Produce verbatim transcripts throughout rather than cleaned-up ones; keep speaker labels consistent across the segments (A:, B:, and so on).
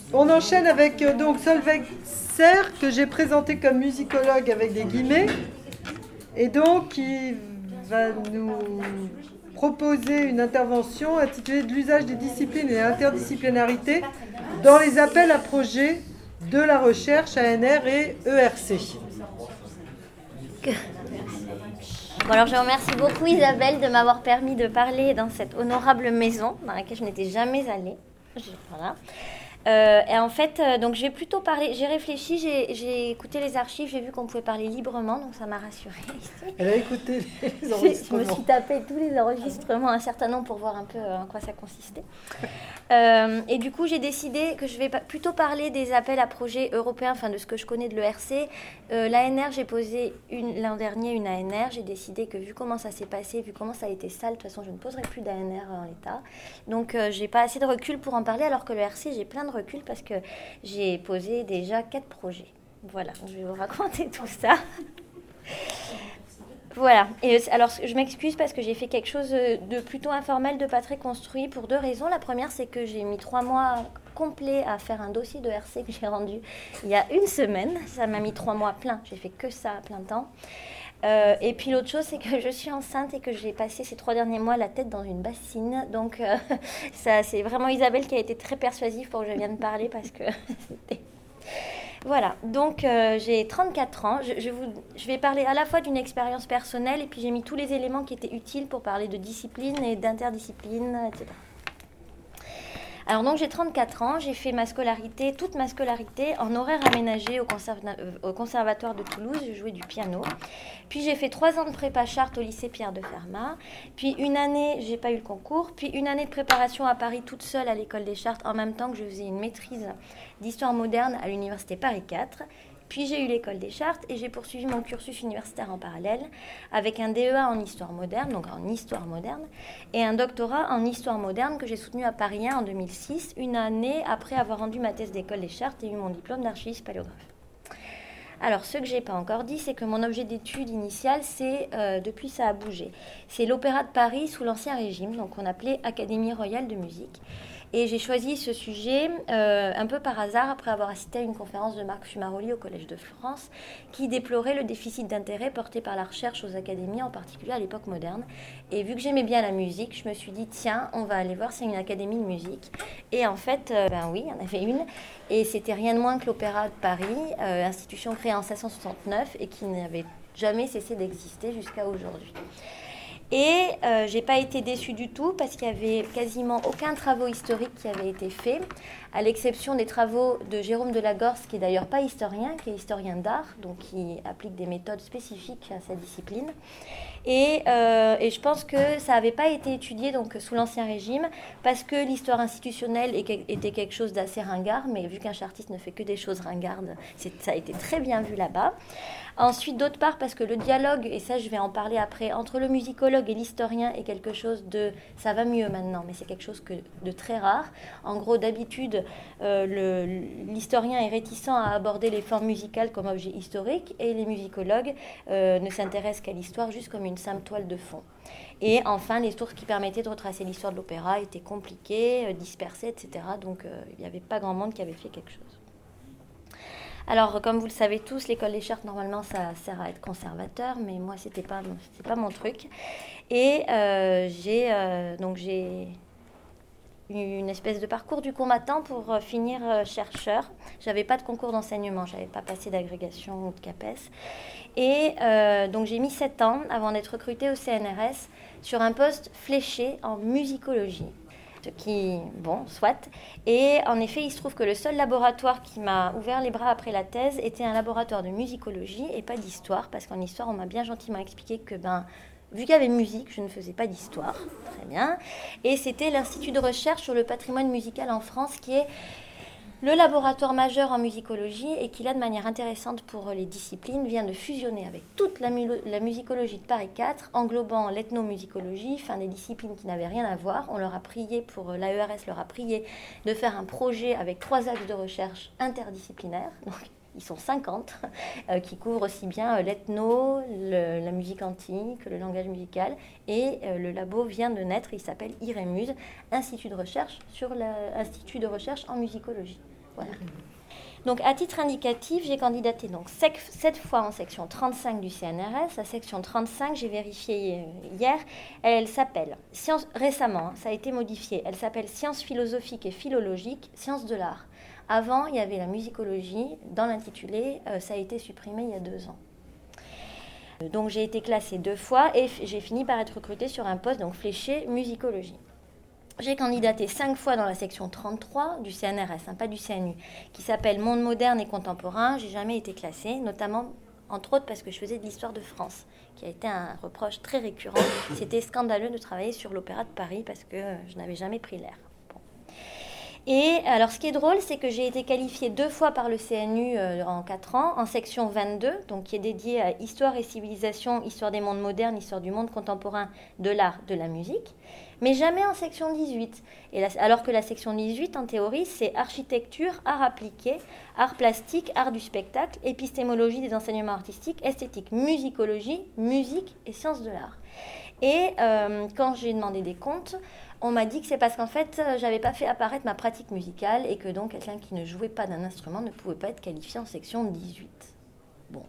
A: On enchaîne avec euh, donc Solveig Serre, que j'ai présenté comme musicologue avec des guillemets, et donc qui va nous proposer une intervention intitulée de l'usage des disciplines et de l'interdisciplinarité dans les appels à projets de la recherche A N R et E R C.
B: Bon, alors je remercie beaucoup Isabelle de m'avoir permis de parler dans cette honorable maison dans laquelle je n'étais jamais allée. Je, voilà. Euh, et en fait, euh, donc je vais plutôt parler. J'ai réfléchi, j'ai, j'ai écouté les archives, j'ai vu qu'on pouvait parler librement, donc ça m'a rassurée ici.
A: Elle a écouté les
B: enregistrements. Je me suis tapé tous les enregistrements, un certain nombre, pour voir un peu en quoi ça consistait. Euh, et du coup, j'ai décidé que je vais plutôt parler des appels à projets européens, enfin de ce que je connais de l'E R C. Euh, L'A N R, j'ai posé une, l'an dernier une A N R. J'ai décidé que vu comment ça s'est passé, vu comment ça a été sale, de toute façon, je ne poserai plus d'A N R en l'état. Donc, euh, j'ai pas assez de recul pour en parler, alors que l'E R C, j'ai plein de recul parce que j'ai posé déjà quatre projets. Voilà, je vais vous raconter tout ça. Voilà, et alors je m'excuse parce que j'ai fait quelque chose de plutôt informel, de pas très construit, pour deux raisons. La première, c'est que j'ai mis trois mois complets à faire un dossier de R C que j'ai rendu il y a une semaine. Ça m'a mis trois mois plein, j'ai fait que ça à plein temps. Euh, et puis l'autre chose, c'est que je suis enceinte et que j'ai passé ces trois derniers mois la tête dans une bassine. Donc euh, ça, c'est vraiment Isabelle qui a été très persuasive pour que je vienne parler parce que c'était... Voilà, donc euh, j'ai trente-quatre ans. Je, je, vous, je vais parler à la fois d'une expérience personnelle et puis j'ai mis tous les éléments qui étaient utiles pour parler de discipline et d'interdiscipline, et cetera. Alors donc j'ai trente-quatre ans, j'ai fait ma scolarité, toute ma scolarité en horaire aménagé au, conserva- au Conservatoire de Toulouse, je jouais du piano. Puis j'ai fait trois ans de prépa charte au lycée Pierre de Fermat. Puis une année, j'ai pas eu le concours. Puis une année de préparation à Paris toute seule à l'école des Chartes en même temps que je faisais une maîtrise d'histoire moderne à l'université Paris quatre. Puis j'ai eu l'école des Chartes et j'ai poursuivi mon cursus universitaire en parallèle avec un D E A en histoire moderne, donc en histoire moderne, et un doctorat en histoire moderne que j'ai soutenu à Paris un en deux mille six, une année après avoir rendu ma thèse d'école des Chartes et eu mon diplôme d'archiviste paléographe. Alors, ce que je n'ai pas encore dit, c'est que mon objet d'étude initial, c'est, euh, depuis ça a bougé, c'est l'Opéra de Paris sous l'Ancien Régime, donc on appelait Académie royale de musique. Et j'ai choisi ce sujet euh, un peu par hasard après avoir assisté à une conférence de Marc Fumaroli au Collège de France qui déplorait le déficit d'intérêt porté par la recherche aux académies, en particulier à l'époque moderne. Et vu que j'aimais bien la musique, je me suis dit tiens, on va aller voir c'est une académie de musique. Et en fait, euh, ben oui, il y en avait une. Et c'était rien de moins que l'Opéra de Paris, euh, institution créée en mille cinq cent soixante-neuf et qui n'avait jamais cessé d'exister jusqu'à aujourd'hui. Et euh, j'ai pas été déçue du tout parce qu'il y avait quasiment aucun travaux historique qui avait été fait, à l'exception des travaux de Jérôme de Lagorce, qui est d'ailleurs pas historien, qui est historien d'art, donc qui applique des méthodes spécifiques à sa discipline. Et, euh, et je pense que ça n'avait pas été étudié donc, sous l'Ancien Régime parce que l'histoire institutionnelle était quelque chose d'assez ringard, mais vu qu'un chartiste ne fait que des choses ringardes, c'est, ça a été très bien vu là-bas. Ensuite, d'autre part, parce que le dialogue, et ça je vais en parler après, entre le musicologue et l'historien est quelque chose de... Ça va mieux maintenant, mais c'est quelque chose que, de très rare. En gros, d'habitude, euh, le, l'historien est réticent à aborder les formes musicales comme objet historique et les musicologues euh, ne s'intéressent qu'à l'histoire juste comme une simple toile de fond. Et enfin, les sources qui permettaient de retracer l'histoire de l'opéra étaient compliquées, euh, dispersées, et cetera. Donc, euh, il n'y avait pas grand monde qui avait fait quelque chose. Alors, comme vous le savez tous, l'école des Chartes, normalement, ça sert à être conservateur, mais moi, c'était pas, c'était pas mon truc. Et euh, j'ai, euh, donc j'ai eu une espèce de parcours du combattant pour euh, finir euh, chercheur. J'avais pas de concours d'enseignement, j'avais pas passé d'agrégation ou de CAPES. Et euh, donc, j'ai mis sept ans avant d'être recrutée au C N R S sur un poste fléché en musicologie. Qui, bon, soit. Et en effet, il se trouve que le seul laboratoire qui m'a ouvert les bras après la thèse était un laboratoire de musicologie et pas d'histoire, parce qu'en histoire, on m'a bien gentiment expliqué que, ben, vu qu'il y avait musique, je ne faisais pas d'histoire. Très bien. Et c'était l'Institut de recherche sur le patrimoine musical en France, qui est le laboratoire majeur en musicologie et qui, là, de manière intéressante pour les disciplines, vient de fusionner avec toute la, mu- la musicologie de Paris quatre, englobant l'ethnomusicologie, enfin des disciplines qui n'avaient rien à voir. On leur a prié, pour l'A E R S leur a prié de faire un projet avec trois axes de recherche interdisciplinaires. Donc, ils sont cinquante, euh, qui couvrent aussi bien euh, l'ethno, le, la musique antique, le langage musical. Et euh, le labo vient de naître, il s'appelle IREMUS, Institut de recherche sur l'Institut de recherche en musicologie. Voilà. Donc, à titre indicatif, j'ai candidaté donc sept fois en section trente-cinq du C N R S. La section trente-cinq, j'ai vérifié hier, elle s'appelle, science, récemment, ça a été modifié, elle s'appelle Sciences philosophiques et philologiques, sciences de l'art. Avant, il y avait la musicologie, dans l'intitulé, euh, ça a été supprimé il y a deux ans. Donc, j'ai été classée deux fois et f- j'ai fini par être recrutée sur un poste donc fléché musicologie. J'ai candidaté cinq fois dans la section trente-trois du C N R S, hein, pas du C N U, qui s'appelle Monde moderne et contemporain. J'ai jamais été classée, notamment, entre autres, parce que je faisais de l'histoire de France, qui a été un reproche très récurrent. C'était scandaleux de travailler sur l'Opéra de Paris parce que je n'avais jamais pris l'air. Bon. Et alors, ce qui est drôle, c'est que j'ai été qualifiée deux fois par le C N U euh, en quatre ans, en section vingt-deux, donc qui est dédiée à Histoire et civilisation, Histoire des mondes modernes, Histoire du monde contemporain, de l'art, de la musique, mais jamais en section dix-huit. Et la, alors que la section dix-huit, en théorie, c'est architecture, art appliqué, art plastique, art du spectacle, épistémologie des enseignements artistiques, esthétique, musicologie, musique et sciences de l'art. Et euh, quand j'ai demandé des comptes, on m'a dit que c'est parce qu'en fait, j'avais pas fait apparaître ma pratique musicale et que donc quelqu'un qui ne jouait pas d'un instrument ne pouvait pas être qualifié en section dix-huit. Bon.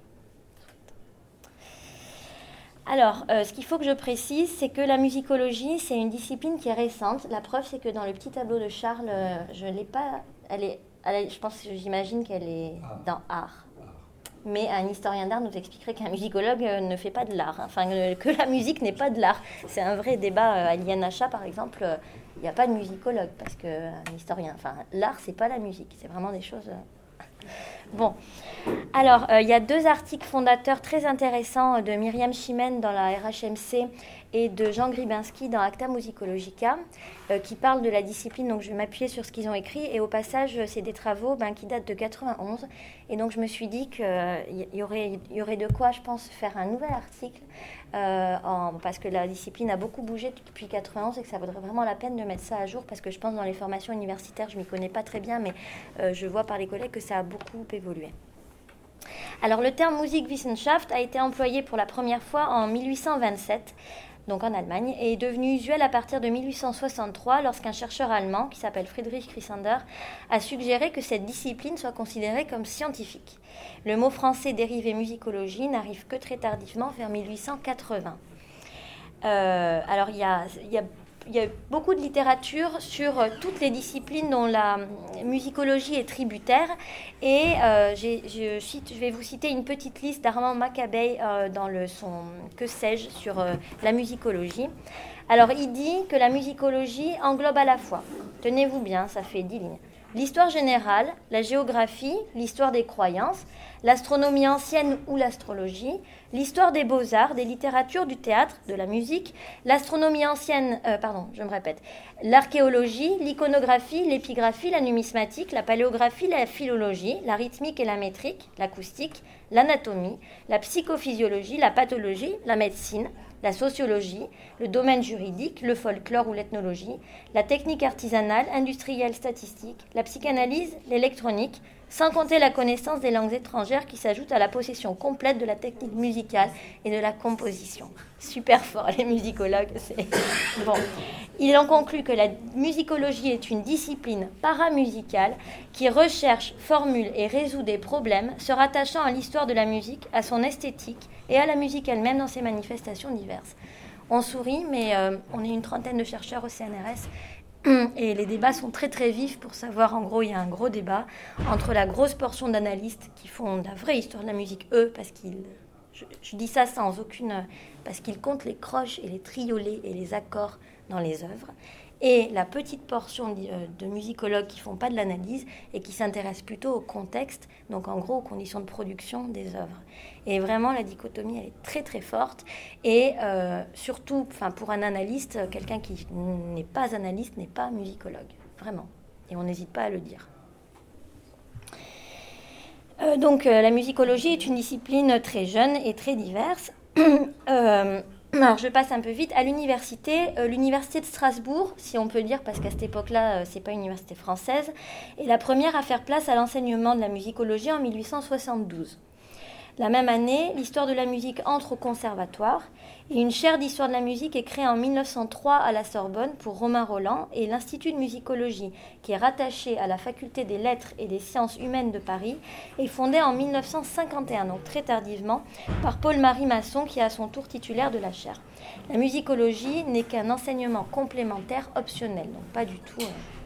B: Alors, euh, ce qu'il faut que je précise, c'est que la musicologie, c'est une discipline qui est récente. La preuve, c'est que dans le petit tableau de Charles, euh, je l'ai pas. Elle est, elle est, je pense, j'imagine qu'elle est ah. dans art. Mais un historien d'art nous expliquerait qu'un musicologue euh, ne fait pas de l'art, hein. Enfin, euh, que la musique n'est pas de l'art. C'est un vrai débat. Euh, à l'I N H A, par exemple, il euh, n'y a pas de musicologue parce qu'un historien. Enfin, l'art, c'est pas la musique. C'est vraiment des choses. Euh... Bon. Alors, il euh, y a deux articles fondateurs très intéressants de Myriam Chimène dans la R H M C et de Jean Gribinski dans Acta Musicologica euh, qui parlent de la discipline. Donc, je vais m'appuyer sur ce qu'ils ont écrit. Et au passage, c'est des travaux ben, qui datent de quatre-vingt-onze. Et donc, je me suis dit qu'il euh, y aurait, y aurait de quoi, je pense, faire un nouvel article euh, en, parce que la discipline a beaucoup bougé depuis quatre-vingt-onze et que ça vaudrait vraiment la peine de mettre ça à jour parce que je pense dans les formations universitaires, je ne m'y connais pas très bien, mais euh, je vois par les collègues que ça a beaucoup évolué. Alors, le terme Musikwissenschaft a été employé pour la première fois en mille huit cent vingt-sept, donc en Allemagne, et est devenu usuel à partir de mille huit cent soixante-trois lorsqu'un chercheur allemand, qui s'appelle Friedrich Chrysander, a suggéré que cette discipline soit considérée comme scientifique. Le mot français dérivé musicologie n'arrive que très tardivement, vers mille huit cent quatre-vingts. Euh, alors, il y a... Y a Il y a beaucoup de littérature sur euh, toutes les disciplines dont la euh, musicologie est tributaire. Et euh, j'ai, je, cite, je vais vous citer une petite liste d'Armand Macabey euh, dans le, son « Que sais-je » sur euh, la musicologie. Alors, il dit que la musicologie englobe à la fois, tenez-vous bien, ça fait dix lignes, l'histoire générale, la géographie, l'histoire des croyances, l'astronomie ancienne ou l'astrologie, l'histoire des beaux-arts, des littératures, du théâtre, de la musique, l'astronomie ancienne, euh, pardon, je me répète, l'archéologie, l'iconographie, l'épigraphie, la numismatique, la paléographie, la philologie, la rythmique et la métrique, l'acoustique, l'anatomie, la psychophysiologie, la pathologie, la médecine, la sociologie, le domaine juridique, le folklore ou l'ethnologie, la technique artisanale, industrielle, statistique, la psychanalyse, l'électronique, sans compter la connaissance des langues étrangères qui s'ajoute à la possession complète de la technique musicale et de la composition. Super fort, les musicologues. C'est... Bon. Il en conclut que la musicologie est une discipline paramusicale qui recherche, formule et résout des problèmes se rattachant à l'histoire de la musique, à son esthétique et à la musique elle-même dans ses manifestations diverses. On sourit, mais euh, on est une trentaine de chercheurs au C N R S et les débats sont très très vifs pour savoir, en gros, il y a un gros débat entre la grosse portion d'analystes qui font la vraie histoire de la musique, eux, parce qu'ils, je, je dis ça sans aucune, parce qu'ils comptent les croches et les triolets et les accords dans les œuvres, et la petite portion de, de musicologues qui ne font pas de l'analyse et qui s'intéressent plutôt au contexte, donc en gros aux conditions de production des œuvres. Et vraiment, la dichotomie, elle est très très forte. Et euh, surtout, pour un analyste, quelqu'un qui n'est pas analyste n'est pas musicologue, vraiment. Et on n'hésite pas à le dire. Euh, donc, euh, la musicologie est une discipline très jeune et très diverse. euh, Alors, je passe un peu vite. À l'université, euh, l'université de Strasbourg, si on peut dire, parce qu'à cette époque-là, euh, c'est pas une université française, est la première à faire place à l'enseignement de la musicologie en mille huit cent soixante-douze. La même année, l'histoire de la musique entre au conservatoire et une chaire d'histoire de la musique est créée en mille neuf cent trois à la Sorbonne pour Romain Roland et l'Institut de musicologie, qui est rattaché à la Faculté des lettres et des sciences humaines de Paris, est fondé en mille neuf cent cinquante et un, donc très tardivement, par Paul-Marie Masson, qui est à son tour titulaire de la chaire. La musicologie n'est qu'un enseignement complémentaire optionnel, donc pas du tout... Euh,